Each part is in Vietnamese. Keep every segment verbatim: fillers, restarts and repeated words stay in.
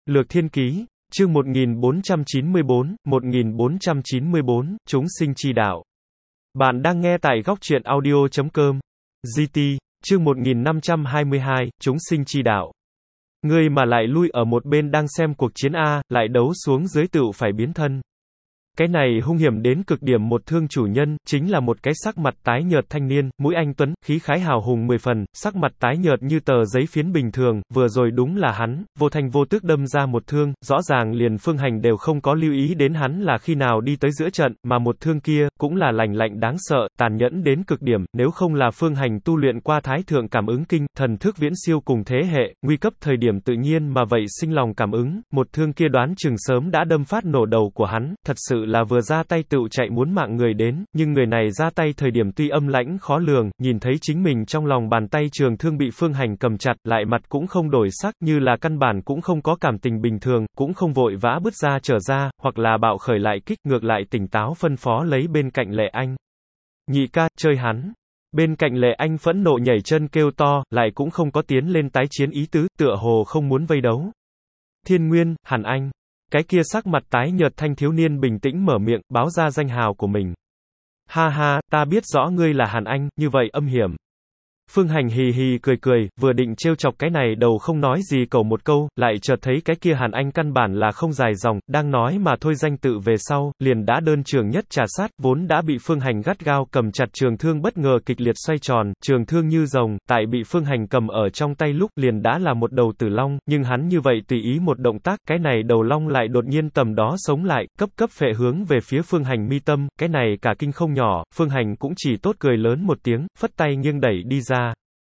Lược Thiên Ký, chương một nghìn bốn trăm chín mươi bốn, một nghìn bốn trăm chín mươi bốn, Chúng sinh chi đạo. Bạn đang nghe tại góc truyện audio chấm com. giê tê, chương một nghìn năm trăm hai mươi hai, Chúng sinh chi đạo. Ngươi mà lại lui ở một bên đang xem cuộc chiến A, lại đấu xuống dưới tựu phải biến thân. Cái này hung hiểm đến cực điểm một thương chủ nhân, chính là một cái sắc mặt tái nhợt thanh niên, mũi anh tuấn, khí khái hào hùng mười phần, sắc mặt tái nhợt như tờ giấy phiến bình thường, vừa rồi đúng là hắn, vô thanh vô tức đâm ra một thương, rõ ràng liền Phương Hành đều không có lưu ý đến hắn là khi nào đi tới giữa trận, mà một thương kia, cũng là lạnh lạnh đáng sợ, tàn nhẫn đến cực điểm, nếu không là Phương Hành tu luyện qua thái thượng cảm ứng kinh, thần thức viễn siêu cùng thế hệ, nguy cấp thời điểm tự nhiên mà vậy sinh lòng cảm ứng, một thương kia đoán chừng sớm đã đâm phát nổ đầu của hắn, thật sự là vừa ra tay tựu chạy muốn mạng người đến, nhưng người này ra tay thời điểm tuy âm lãnh khó lường, nhìn thấy chính mình trong lòng bàn tay trường thương bị Phương Hành cầm chặt, lại mặt cũng không đổi sắc, như là căn bản cũng không có cảm tình bình thường, cũng không vội vã bứt ra trở ra, hoặc là bạo khởi lại kích, ngược lại tỉnh táo phân phó lấy bên cạnh Lệ Anh. Nhị ca, chơi hắn. Bên cạnh Lệ Anh phẫn nộ nhảy chân kêu to, lại cũng không có tiến lên tái chiến ý tứ, tựa hồ không muốn vây đấu. Thiên Nguyên, Hàn Anh. Cái kia sắc mặt tái nhợt thanh thiếu niên bình tĩnh mở miệng, báo ra danh hào của mình. Ha ha, ta biết rõ ngươi là Hàn Anh, như vậy âm hiểm. Phương Hành hì hì cười cười, vừa định trêu chọc cái này đầu không nói gì cầu một câu, lại chợt thấy cái kia Hàn Anh căn bản là không dài dòng, đang nói mà thôi danh tự về sau, liền đã đơn trường nhất trà sát, vốn đã bị Phương Hành gắt gao cầm chặt trường thương bất ngờ kịch liệt xoay tròn, trường thương như rồng, tại bị Phương Hành cầm ở trong tay lúc liền đã là một đầu tử long, nhưng hắn như vậy tùy ý một động tác, cái này đầu long lại đột nhiên tầm đó sống lại, cấp cấp phệ hướng về phía Phương Hành mi tâm, cái này cả kinh không nhỏ, Phương Hành cũng chỉ tốt cười lớn một tiếng, phất tay nghiêng đẩy đi ra.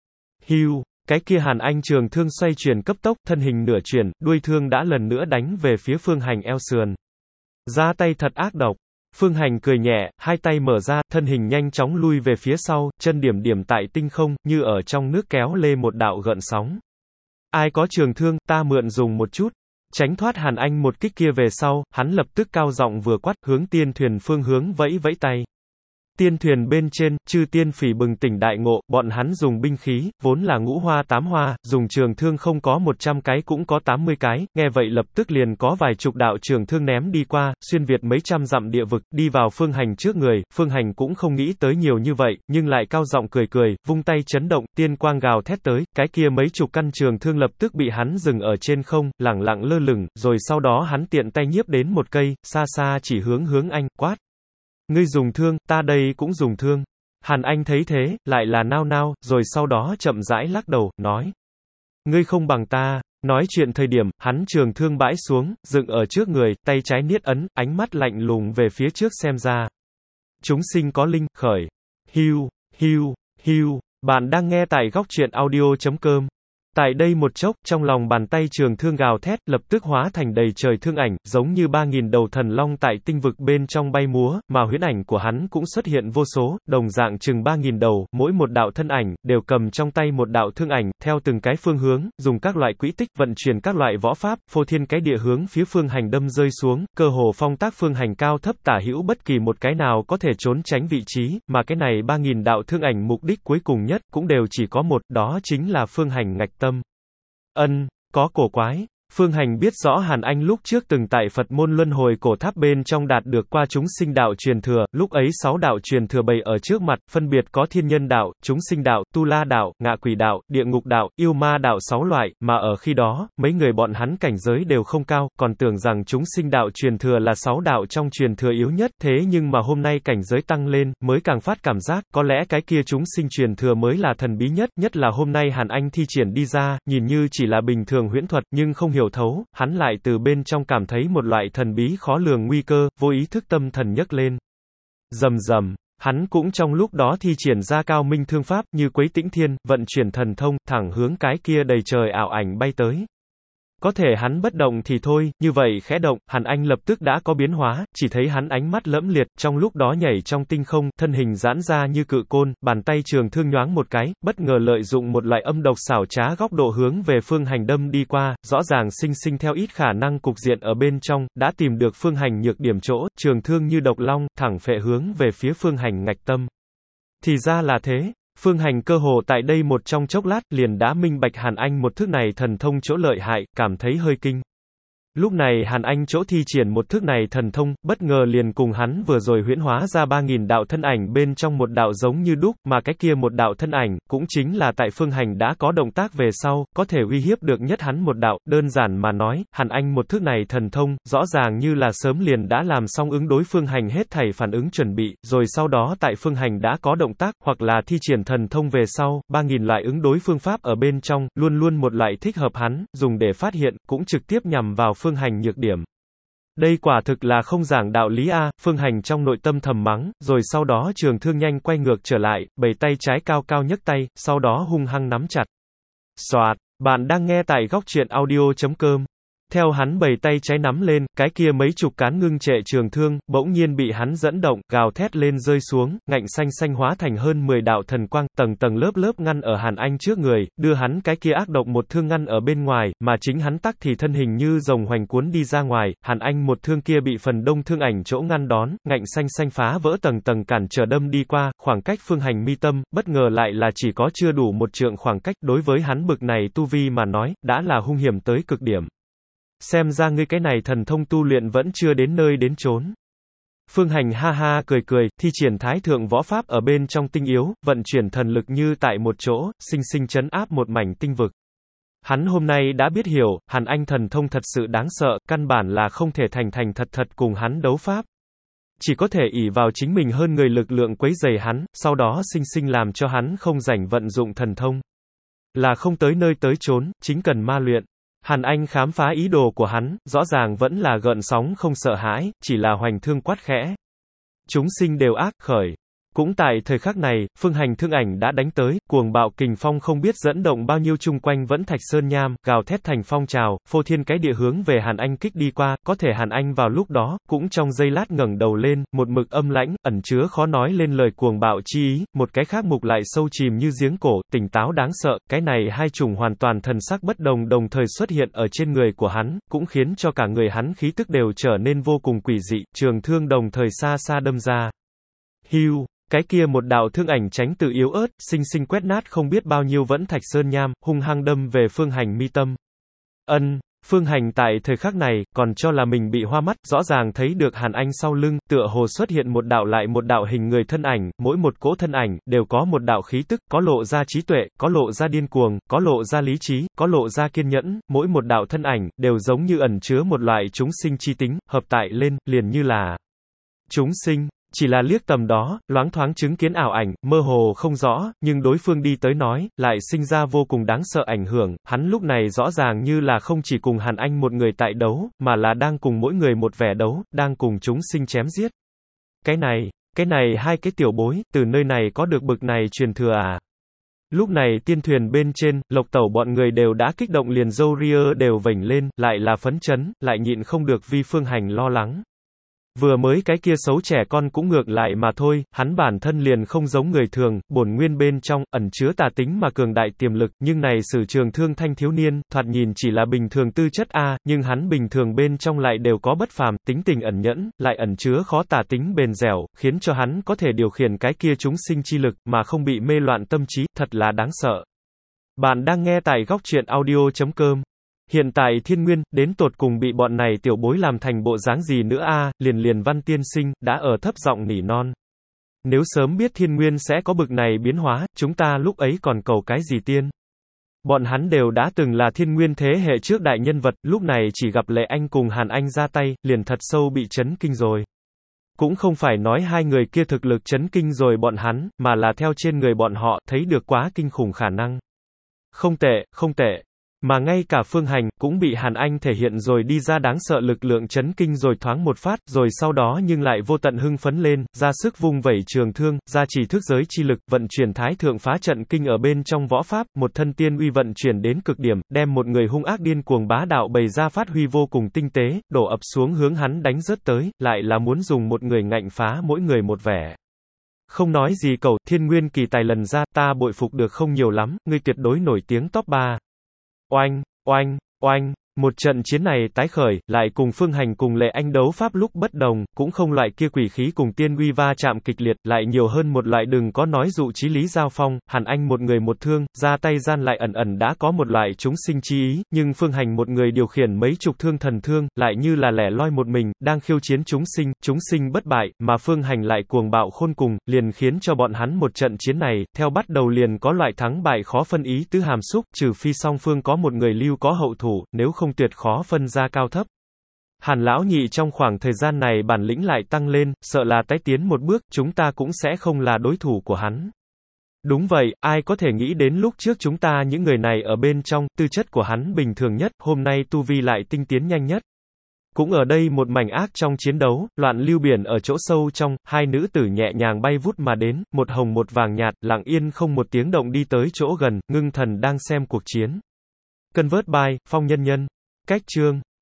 Hưu, cái kia Hàn Anh trường thương xoay chuyển cấp tốc, thân hình nửa chuyển, đuôi thương đã lần nữa đánh về phía Phương Hành eo sườn. Ra tay thật ác độc. Phương Hành cười nhẹ, hai tay mở ra, thân hình nhanh chóng lui về phía sau, chân điểm điểm tại tinh không, như ở trong nước kéo lê một đạo gợn sóng. Ai có trường thương, ta mượn dùng một chút. Tránh thoát Hàn Anh một kích kia về sau, hắn lập tức cao giọng vừa quát, hướng tiên thuyền phương hướng vẫy vẫy tay. Tiên thuyền bên trên, chư tiên phỉ bừng tỉnh đại ngộ, bọn hắn dùng binh khí, vốn là ngũ hoa tám hoa, dùng trường thương không có một trăm cái cũng có tám mươi cái, nghe vậy lập tức liền có vài chục đạo trường thương ném đi qua, xuyên việt mấy trăm dặm địa vực, đi vào Phương Hành trước người, Phương Hành cũng không nghĩ tới nhiều như vậy, nhưng lại cao giọng cười cười, vung tay chấn động, tiên quang gào thét tới, cái kia mấy chục căn trường thương lập tức bị hắn dừng ở trên không, lẳng lặng lơ lửng, rồi sau đó hắn tiện tay nhiếp đến một cây, xa xa chỉ hướng hướng anh, quát. Ngươi dùng thương, ta đây cũng dùng thương. Hàn Anh thấy thế, lại là nao nao, rồi sau đó chậm rãi lắc đầu, nói. Ngươi không bằng ta. Nói chuyện thời điểm, hắn trường thương bãi xuống, dựng ở trước người, tay trái niết ấn, ánh mắt lạnh lùng về phía trước xem ra. Chúng sinh có linh, khởi. Hưu, hưu, hưu. Bạn đang nghe tại góc truyện audio chấm com. Tại đây một chốc, trong lòng bàn tay trường thương gào thét, lập tức hóa thành đầy trời thương ảnh, giống như ba nghìn đầu thần long tại tinh vực bên trong bay múa, mà huyễn ảnh của hắn cũng xuất hiện vô số, đồng dạng chừng ba nghìn đầu, mỗi một đạo thân ảnh, đều cầm trong tay một đạo thương ảnh, theo từng cái phương hướng, dùng các loại quỹ tích, vận chuyển các loại võ pháp, phô thiên cái địa hướng phía Phương Hành đâm rơi xuống, cơ hồ phong tác Phương Hành cao thấp tả hữu bất kỳ một cái nào có thể trốn tránh vị trí, mà cái này ba nghìn đạo thương ảnh mục đích cuối cùng nhất, cũng đều chỉ có một, đó chính là Phương Hành ngạch tâm. Ân, có cổ quái. Phương Hành biết rõ Hàn Anh lúc trước từng tại Phật môn luân hồi cổ tháp bên trong đạt được qua chúng sinh đạo truyền thừa, lúc ấy sáu đạo truyền thừa bày ở trước mặt, phân biệt có thiên nhân đạo, chúng sinh đạo, tu la đạo, ngạ quỷ đạo, địa ngục đạo, yêu ma đạo sáu loại, mà ở khi đó, mấy người bọn hắn cảnh giới đều không cao, còn tưởng rằng chúng sinh đạo truyền thừa là sáu đạo trong truyền thừa yếu nhất, thế nhưng mà hôm nay cảnh giới tăng lên, mới càng phát cảm giác, có lẽ cái kia chúng sinh truyền thừa mới là thần bí nhất, nhất là hôm nay Hàn Anh thi triển đi ra, nhìn như chỉ là bình thường huyễn thuật, nhưng không hiểu thấu, hắn lại từ bên trong cảm thấy một loại thần bí khó lường nguy cơ, vô ý thức tâm thần nhấc lên. Rầm rầm, hắn cũng trong lúc đó thi triển ra cao minh thương pháp, như Quấy Tĩnh Thiên, vận chuyển thần thông, thẳng hướng cái kia đầy trời ảo ảnh bay tới. Có thể hắn bất động thì thôi, như vậy khẽ động, Hàn Anh lập tức đã có biến hóa, chỉ thấy hắn ánh mắt lẫm liệt, trong lúc đó nhảy trong tinh không, thân hình giãn ra như cự côn, bàn tay trường thương nhoáng một cái, bất ngờ lợi dụng một loại âm độc xảo trá góc độ hướng về Phương Hành đâm đi qua, rõ ràng sinh sinh theo ít khả năng cục diện ở bên trong, đã tìm được Phương Hành nhược điểm chỗ, trường thương như độc long, thẳng phệ hướng về phía Phương Hành ngạch tâm. Thì ra là thế. Phương Hành cơ hồ tại đây một trong chốc lát liền đã minh bạch Hàn Anh một thức này thần thông chỗ lợi hại, cảm thấy hơi kinh. Lúc này Hàn Anh chỗ thi triển một thức này thần thông, bất ngờ liền cùng hắn vừa rồi huyễn hóa ra ba nghìn đạo thân ảnh bên trong một đạo giống như đúc, mà cái kia một đạo thân ảnh, cũng chính là tại Phương Hành đã có động tác về sau, có thể uy hiếp được nhất hắn một đạo, đơn giản mà nói, Hàn Anh một thức này thần thông, rõ ràng như là sớm liền đã làm xong ứng đối Phương Hành hết thảy phản ứng chuẩn bị, rồi sau đó tại Phương Hành đã có động tác, hoặc là thi triển thần thông về sau, ba nghìn loại ứng đối phương pháp ở bên trong, luôn luôn một loại thích hợp hắn, dùng để phát hiện, cũng trực tiếp nhằm vào Phương Hành nhược điểm. Đây quả thực là không giảng đạo lý a, Phương Hành trong nội tâm thầm mắng, rồi sau đó trường thương nhanh quay ngược trở lại, bảy tay trái cao cao nhấc tay, sau đó hung hăng nắm chặt. Soạt, bạn đang nghe tại góc truyện audio chấm com. Theo hắn bảy tay trái nắm lên, cái kia mấy chục cán ngưng trệ trường thương, bỗng nhiên bị hắn dẫn động, gào thét lên rơi xuống, ngạnh xanh xanh hóa thành hơn mười đạo thần quang, tầng tầng lớp lớp ngăn ở Hàn Anh trước người, đưa hắn cái kia ác độc một thương ngăn ở bên ngoài, mà chính hắn tắc thì thân hình như rồng hoành cuốn đi ra ngoài, Hàn Anh một thương kia bị phần đông thương ảnh chỗ ngăn đón, ngạnh xanh xanh phá vỡ tầng tầng cản trở đâm đi qua, khoảng cách Phương Hành mi tâm, bất ngờ lại là chỉ có chưa đủ một trượng khoảng cách, đối với hắn bực này tu vi mà nói, đã là hung hiểm tới cực điểm. Xem ra ngươi cái này thần thông tu luyện vẫn chưa đến nơi đến chốn. Phương Hành ha ha cười cười, thi triển thái thượng võ pháp ở bên trong tinh yếu, vận chuyển thần lực như tại một chỗ, sinh sinh chấn áp một mảnh tinh vực. Hắn hôm nay đã biết hiểu, Hàn Anh thần thông thật sự đáng sợ, căn bản là không thể thành thành thật thật cùng hắn đấu pháp. Chỉ có thể ỷ vào chính mình hơn người lực lượng quấy rầy hắn, sau đó sinh sinh làm cho hắn không rảnh vận dụng thần thông. Là không tới nơi tới chốn, chính cần ma luyện. Hàn Anh khám phá ý đồ của hắn, rõ ràng vẫn là gợn sóng không sợ hãi, chỉ là hoành thương quát khẽ. Chúng sinh đều ác, khởi. Cũng tại thời khắc này, Phương Hành thương ảnh đã đánh tới, cuồng bạo kình phong không biết dẫn động bao nhiêu chung quanh vẫn thạch sơn nham, gào thét thành phong trào, phô thiên cái địa hướng về Hàn Anh kích đi qua, có thể Hàn Anh vào lúc đó, cũng trong giây lát ngẩng đầu lên, một mực âm lãnh, ẩn chứa khó nói lên lời cuồng bạo chi ý, một cái khác mục lại sâu chìm như giếng cổ, tỉnh táo đáng sợ, cái này hai chủng hoàn toàn thần sắc bất đồng đồng thời xuất hiện ở trên người của hắn, cũng khiến cho cả người hắn khí tức đều trở nên vô cùng quỷ dị, trường thương đồng thời xa xa đâm ra. Hưu. Cái kia một đạo thương ảnh tránh từ yếu ớt, sinh sinh quét nát không biết bao nhiêu vẫn thạch sơn nham, hung hăng đâm về Phương Hành mi tâm. Ân, Phương Hành tại thời khắc này, còn cho là mình bị hoa mắt, rõ ràng thấy được Hàn Anh sau lưng, tựa hồ xuất hiện một đạo lại một đạo hình người thân ảnh, mỗi một cỗ thân ảnh, đều có một đạo khí tức, có lộ ra trí tuệ, có lộ ra điên cuồng, có lộ ra lý trí, có lộ ra kiên nhẫn, mỗi một đạo thân ảnh, đều giống như ẩn chứa một loại chúng sinh chi tính, hợp tại lên, liền như là chúng sinh. Chỉ là liếc tầm đó, loáng thoáng chứng kiến ảo ảnh, mơ hồ không rõ, nhưng đối phương đi tới nói, lại sinh ra vô cùng đáng sợ ảnh hưởng, hắn lúc này rõ ràng như là không chỉ cùng Hàn Anh một người tại đấu, mà là đang cùng mỗi người một vẻ đấu, đang cùng chúng sinh chém giết. Cái này, cái này hai cái tiểu bối, từ nơi này có được bực này truyền thừa à? Lúc này tiên thuyền bên trên, Lộc Tẩu bọn người đều đã kích động liền râu ria đều vểnh lên, lại là phấn chấn, lại nhịn không được vì Phương Hành lo lắng. Vừa mới cái kia xấu trẻ con cũng ngược lại mà thôi, hắn bản thân liền không giống người thường, bổn nguyên bên trong, ẩn chứa tà tính mà cường đại tiềm lực, nhưng này sử trường thương thanh thiếu niên, thoạt nhìn chỉ là bình thường tư chất A, nhưng hắn bình thường bên trong lại đều có bất phàm, tính tình ẩn nhẫn, lại ẩn chứa khó tả tính bền dẻo, khiến cho hắn có thể điều khiển cái kia chúng sinh chi lực, mà không bị mê loạn tâm trí, thật là đáng sợ. Bạn đang nghe tại góc truyện audio chấm com. Hiện tại Thiên Nguyên, đến tột cùng bị bọn này tiểu bối làm thành bộ dáng gì nữa a? Liền liền Văn tiên sinh, đã ở thấp giọng nỉ non. Nếu sớm biết Thiên Nguyên sẽ có bực này biến hóa, chúng ta lúc ấy còn cầu cái gì tiên? Bọn hắn đều đã từng là Thiên Nguyên thế hệ trước đại nhân vật, lúc này chỉ gặp Lệ Anh cùng Hàn Anh ra tay, liền thật sâu bị chấn kinh rồi. Cũng không phải nói hai người kia thực lực chấn kinh rồi bọn hắn, mà là theo trên người bọn họ, thấy được quá kinh khủng khả năng. Không tệ, không tệ. Mà ngay cả Phương Hành, cũng bị Hàn Anh thể hiện rồi đi ra đáng sợ lực lượng chấn kinh rồi thoáng một phát, rồi sau đó nhưng lại vô tận hưng phấn lên, ra sức vung vẩy trường thương, ra chỉ thức giới chi lực, vận chuyển thái thượng phá trận kinh ở bên trong võ pháp, một thân tiên uy vận chuyển đến cực điểm, đem một người hung ác điên cuồng bá đạo bày ra phát huy vô cùng tinh tế, đổ ập xuống hướng hắn đánh rớt tới, lại là muốn dùng một người ngạnh phá mỗi người một vẻ. Không nói gì cầu, Thiên Nguyên kỳ tài lần ra, ta bội phục được không nhiều lắm, ngươi tuyệt đối nổi tiếng top ba. Oanh, oanh, oanh, Một trận chiến này tái khởi, lại cùng Phương Hành cùng Lệ Anh đấu pháp lúc bất đồng, cũng không loại kia quỷ khí cùng tiên uy va chạm kịch liệt, lại nhiều hơn một loại đừng có nói dụ chí lý giao phong, Hàn Anh một người một thương, ra tay gian lại ẩn ẩn đã có một loại chúng sinh chi ý, nhưng Phương Hành một người điều khiển mấy chục thương thần thương, lại như là lẻ loi một mình, đang khiêu chiến chúng sinh, chúng sinh bất bại, mà Phương Hành lại cuồng bạo khôn cùng, liền khiến cho bọn hắn một trận chiến này, theo bắt đầu liền có loại thắng bại khó phân ý tứ hàm xúc, trừ phi song phương có một người lưu có hậu thủ, nếu không tuyệt khó phân ra cao thấp. Hàn lão nhị trong khoảng thời gian này bản lĩnh lại tăng lên, sợ là tái tiến một bước, chúng ta cũng sẽ không là đối thủ của hắn. Đúng vậy, ai có thể nghĩ đến lúc trước chúng ta những người này ở bên trong, tư chất của hắn bình thường nhất, hôm nay tu vi lại tinh tiến nhanh nhất. Cũng ở đây một mảnh ác trong chiến đấu, loạn lưu biển ở chỗ sâu trong, hai nữ tử nhẹ nhàng bay vút mà đến, một hồng một vàng nhạt, lặng yên không một tiếng động đi tới chỗ gần, ngưng thần đang xem cuộc chiến. Convert by, Phong Nhân Nhân. Cách chương